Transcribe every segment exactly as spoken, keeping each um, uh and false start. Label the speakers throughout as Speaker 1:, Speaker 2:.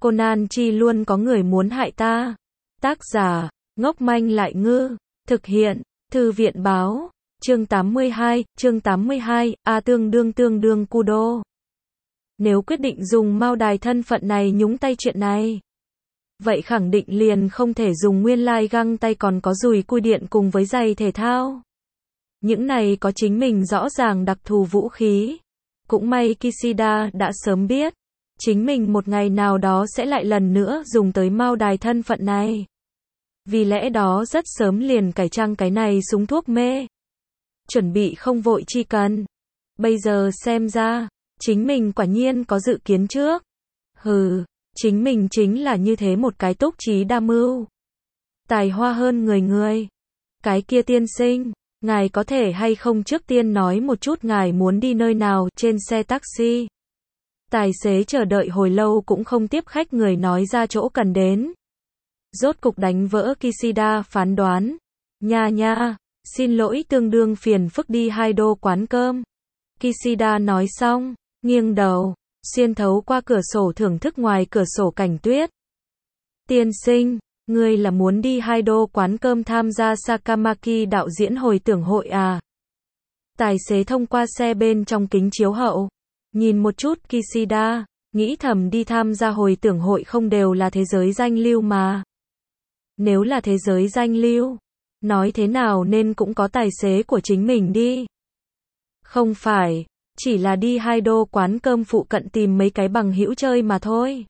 Speaker 1: Conan chi luôn có người muốn hại ta. Tác giả, ngốc manh lại ngư. Thực hiện, Thư viện báo. Chương tám mươi hai, chương tám mươi hai, A tương đương tương đương Kudo. Nếu quyết định dùng Mao Đài thân phận này nhúng tay chuyện này, vậy khẳng định liền không thể dùng nguyên lai găng tay còn có dùi cui điện cùng với giày thể thao. Những này có chính mình rõ ràng đặc thù vũ khí. Cũng may Kishida đã sớm biết, chính mình một ngày nào đó sẽ lại lần nữa dùng tới Mao Đài thân phận này. Vì lẽ đó rất sớm liền cải trang cái này súng thuốc mê. Chuẩn bị không vội chi cần. Bây giờ xem ra, chính mình quả nhiên có dự kiến trước. Hừ, chính mình chính là như thế một cái túc trí đa mưu. Tài hoa hơn người người. Cái kia tiên sinh, ngài có thể hay không trước tiên nói một chút ngài muốn đi nơi nào trên xe taxi. Tài xế chờ đợi hồi lâu cũng không tiếp khách người nói ra chỗ cần đến. Rốt cục đánh vỡ Kishida phán đoán. Nha nha, xin lỗi tương đương phiền phức đi hai đô quán cơm. Kishida nói xong, nghiêng đầu, xuyên thấu qua cửa sổ thưởng thức ngoài cửa sổ cảnh tuyết. Tiên sinh, ngươi là muốn đi hai đô quán cơm tham gia Sakamaki đạo diễn hồi tưởng hội à? Tài xế thông qua xe bên trong kính chiếu hậu, nhìn một chút Kishida, nghĩ thầm đi tham gia hồi tưởng hội không đều là thế giới danh lưu mà. Nếu là thế giới danh lưu, nói thế nào nên cũng có tài xế của chính mình đi. Không phải, chỉ là đi hai đô quán cơm phụ cận tìm mấy cái bằng hữu chơi mà thôi.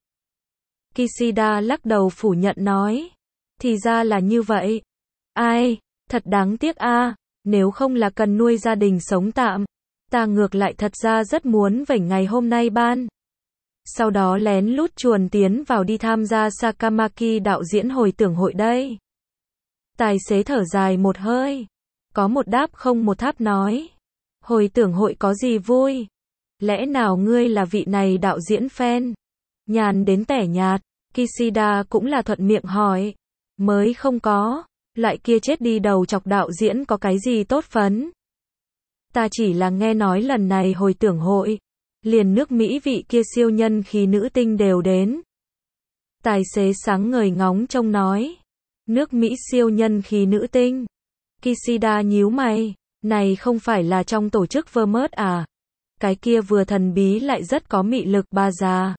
Speaker 1: Kishida lắc đầu phủ nhận nói. Thì ra là như vậy. Ai, thật đáng tiếc a, nếu không là cần nuôi gia đình sống tạm, ta ngược lại thật ra rất muốn vảnh ngày hôm nay ban. Sau đó lén lút chuồn tiến vào đi tham gia Sakamaki đạo diễn hồi tưởng hội đây. Tài xế thở dài một hơi. Có một đáp không một tháp nói. Hồi tưởng hội có gì vui? Lẽ nào ngươi là vị này đạo diễn fan? Nhàn đến tẻ nhạt. Kishida cũng là thuận miệng hỏi. Mới không có. Loại kia chết đi đầu chọc đạo diễn có cái gì tốt phấn? Ta chỉ là nghe nói lần này hồi tưởng hội, liền nước Mỹ vị kia siêu nhân khí nữ tinh đều đến. Tài xế sáng ngời ngóng trông nói. Nước Mỹ siêu nhân khí nữ tinh. Kishida nhíu mày. Này không phải là trong tổ chức Vermont à? Cái kia vừa thần bí lại rất có mị lực bà già.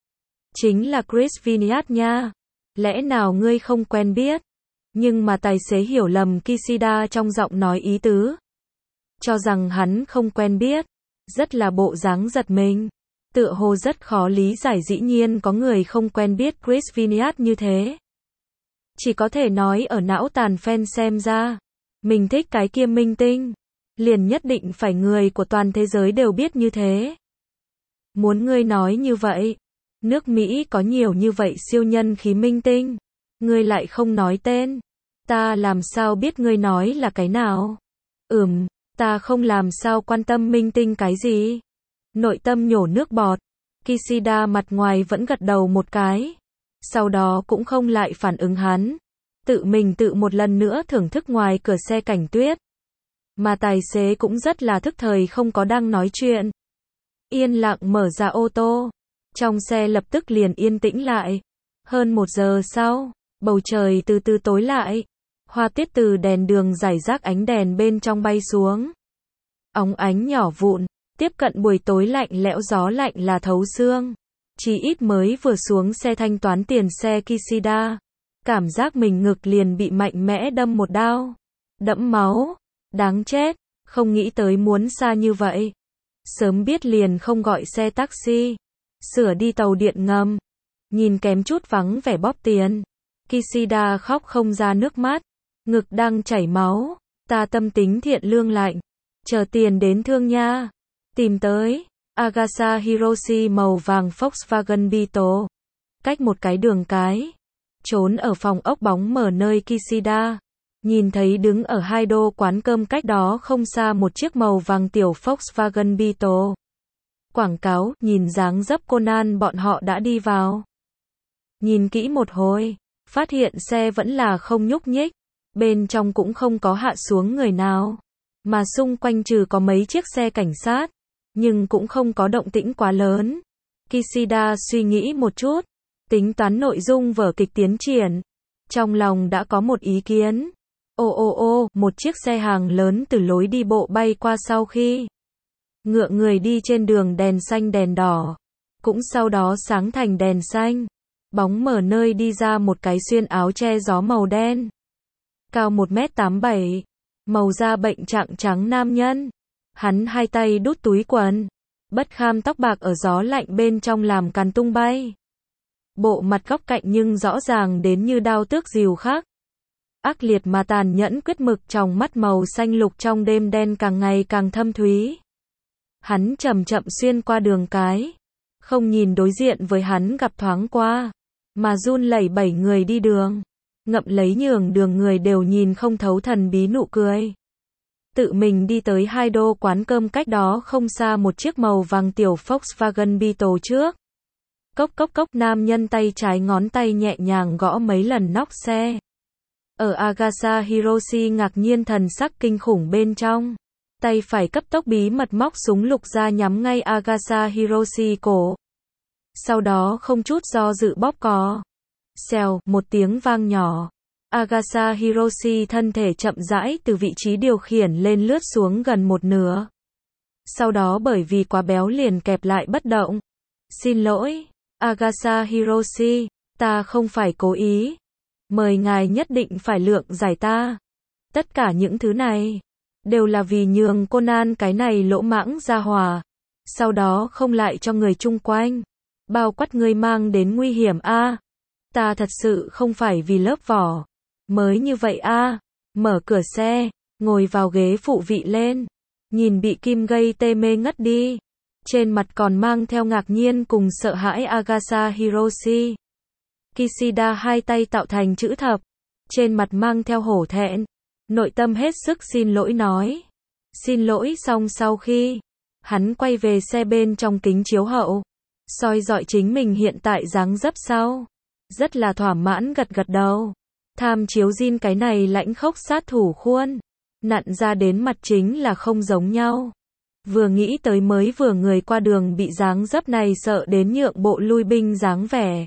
Speaker 1: Chính là Chris Viniat nha. Lẽ nào ngươi không quen biết? Nhưng mà tài xế hiểu lầm Kishida trong giọng nói ý tứ. Cho rằng hắn không quen biết. Rất là bộ dáng giật mình. Tựa hồ rất khó lý giải dĩ nhiên có người không quen biết Chris Viniat như thế. Chỉ có thể nói ở não tàn fan xem ra. Mình thích cái kia minh tinh. Liền nhất định phải người của toàn thế giới đều biết như thế. Muốn ngươi nói như vậy. Nước Mỹ có nhiều như vậy siêu nhân khí minh tinh. Ngươi lại không nói tên. Ta làm sao biết ngươi nói là cái nào? Ừm, ta không làm sao quan tâm minh tinh cái gì. Nội tâm nhổ nước bọt. Kishida mặt ngoài vẫn gật đầu một cái. Sau đó cũng không lại phản ứng hắn. Tự mình tự một lần nữa thưởng thức ngoài cửa xe cảnh tuyết. Mà tài xế cũng rất là thức thời không có đang nói chuyện. Yên lặng mở ra ô tô. Trong xe lập tức liền yên tĩnh lại. Hơn một giờ sau, bầu trời từ từ tối lại. Hoa tiết từ đèn đường rải rác ánh đèn bên trong bay xuống. Óng ánh nhỏ vụn, tiếp cận buổi tối lạnh lẽo gió lạnh là thấu xương. Chỉ ít mới vừa xuống xe thanh toán tiền xe Kishida. Cảm giác mình ngực liền bị mạnh mẽ đâm một đao. Đẫm máu. Đáng chết. Không nghĩ tới muốn xa như vậy. Sớm biết liền không gọi xe taxi. Sửa đi tàu điện ngầm. Nhìn kém chút vắng vẻ bóp tiền. Kishida khóc không ra nước mắt. Ngực đang chảy máu. Ta tâm tính thiện lương lạnh. Chờ tiền đến thương nha. Tìm tới. Agasa Hiroshi màu vàng Volkswagen Beetle. Cách một cái đường cái. Trốn ở phòng ốc bóng mở nơi Kishida. Nhìn thấy đứng ở hai đô quán cơm cách đó không xa một chiếc màu vàng tiểu Volkswagen Beetle. Quảng cáo, nhìn dáng dấp Conan bọn họ đã đi vào. Nhìn kỹ một hồi, phát hiện xe vẫn là không nhúc nhích. Bên trong cũng không có hạ xuống người nào. Mà xung quanh trừ có mấy chiếc xe cảnh sát. Nhưng cũng không có động tĩnh quá lớn. Kishida suy nghĩ một chút. tính toán nội dung vở kịch tiến triển. Trong lòng đã có một ý kiến. Ô ô ô, một chiếc xe hàng lớn từ lối đi bộ bay qua sau khi ngựa người đi trên đường đèn xanh đèn đỏ. Cũng sau đó sáng thành đèn xanh. Bóng mở nơi đi ra một cái xuyên áo che gió màu đen. Cao một mét tám mươi bảy. Màu da bệnh trạng trắng nam nhân. Hắn hai tay đút túi quần. Bất kham tóc bạc ở gió lạnh bên trong làm càn tung bay. Bộ mặt góc cạnh nhưng rõ ràng đến như đao tước rìu khác. Ác liệt mà tàn nhẫn quyết mực trong mắt màu xanh lục trong đêm đen càng ngày càng thâm thúy. Hắn chậm chậm xuyên qua đường cái. Không nhìn đối diện với hắn gặp thoáng qua. Mà run lẩy bẩy người đi đường. Ngậm lấy nhường đường người đều nhìn không thấu thần bí nụ cười. Tự mình đi tới hai đô quán cơm cách đó không xa một chiếc màu vàng tiểu Volkswagen Beetle trước. Cốc cốc cốc nam nhân tay trái ngón tay nhẹ nhàng gõ mấy lần nóc xe. Ở Agatha Hiroshi ngạc nhiên thần sắc kinh khủng bên trong. Tay phải cấp tốc bí mật móc súng lục ra nhắm ngay Agatha Hiroshi cổ. Sau đó không chút do dự bóp cò. Xèo, một tiếng vang nhỏ. Agatha Hiroshi thân thể chậm rãi từ vị trí điều khiển lên lướt xuống gần một nửa. Sau đó bởi vì quá béo liền kẹp lại bất động. Xin lỗi, Agatha Hiroshi, ta không phải cố ý. Mời ngài nhất định phải lượng giải ta. Tất cả những thứ này đều là vì nhường Conan cái này lỗ mãng ra hòa. Sau đó không lại cho người chung quanh. Bao quát ngươi mang đến nguy hiểm a. À, ta thật sự không phải vì lớp vỏ. Mới như vậy a. À, mở cửa xe, ngồi vào ghế phụ vị lên. Nhìn bị kim gây tê mê ngất đi. Trên mặt còn mang theo ngạc nhiên cùng sợ hãi Agatha Hiroshi. Kishida hai tay tạo thành chữ thập. Trên mặt mang theo hổ thẹn. Nội tâm hết sức xin lỗi nói. Xin lỗi xong sau khi hắn quay về xe bên trong kính chiếu hậu. Soi dọi chính mình hiện tại dáng dấp sau. Rất là thỏa mãn gật gật đầu. Tham chiếu zin cái này lãnh khốc sát thủ khuôn. Nặn ra đến mặt chính là không giống nhau. Vừa nghĩ tới mới vừa người qua đường bị dáng dấp này sợ đến nhượng bộ lui binh dáng vẻ.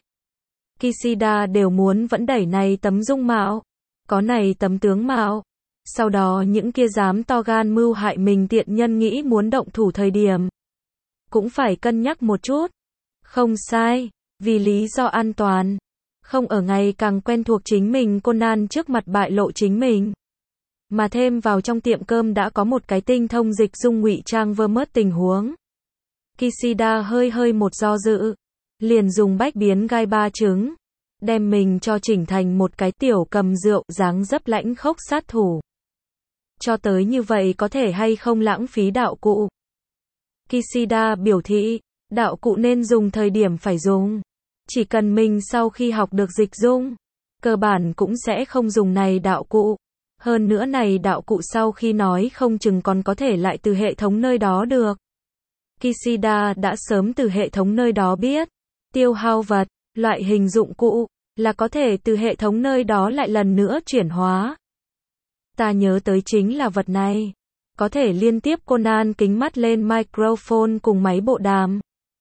Speaker 1: Kishida đều muốn vẫn đẩy này tấm dung mạo. Có này tấm tướng mạo. Sau đó những kia dám to gan mưu hại mình tiện nhân nghĩ muốn động thủ thời điểm. Cũng phải cân nhắc một chút. Không sai, vì lý do an toàn. Không ở ngày càng quen thuộc chính mình Conan trước mặt bại lộ chính mình. Mà thêm vào trong tiệm cơm đã có một cái tinh thông dịch dung ngụy trang vơ mớt tình huống. Kishida hơi hơi một do dự. Liền dùng bách biến gai ba trứng. Đem mình cho chỉnh thành một cái tiểu cầm rượu dáng dấp lãnh khốc sát thủ. Cho tới như vậy có thể hay không lãng phí đạo cụ. Kishida biểu thị, đạo cụ nên dùng thời điểm phải dùng. Chỉ cần mình sau khi học được dịch dung, cơ bản cũng sẽ không dùng này đạo cụ. Hơn nữa này đạo cụ sau khi nói không chừng còn có thể lại từ hệ thống nơi đó được. Kishida đã sớm từ hệ thống nơi đó biết. Tiêu hao vật, loại hình dụng cụ, là có thể từ hệ thống nơi đó lại lần nữa chuyển hóa. Ta nhớ tới chính là vật này. Có thể liên tiếp Conan kính mắt lên microphone cùng máy bộ đàm.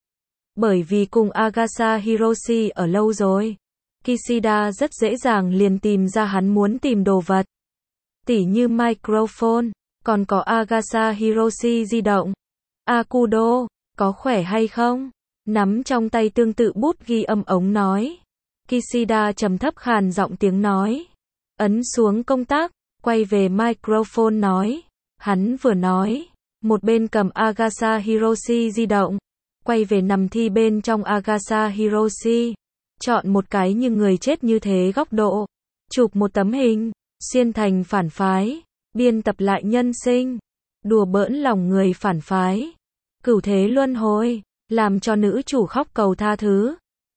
Speaker 1: Bởi vì cùng Agatha Hiroshi ở lâu rồi. Kishida rất dễ dàng liền tìm ra hắn muốn tìm đồ vật. Tỉ như microphone, còn có Agatha Hiroshi di động. Akudo, có khỏe hay không? Nắm trong tay tương tự bút ghi âm ống nói. Kishida trầm thấp khàn giọng tiếng nói. Ấn xuống công tác, quay về microphone nói. Hắn vừa nói, một bên cầm Agatha Hiroshi di động. Quay về nằm thi bên trong Agatha Hiroshi. Chọn một cái như người chết như thế góc độ. Chụp một tấm hình, xuyên thành phản phái. Biên tập lại nhân sinh. Đùa bỡn lòng người phản phái. Cửu thế luân hồi, làm cho nữ chủ khóc cầu tha thứ.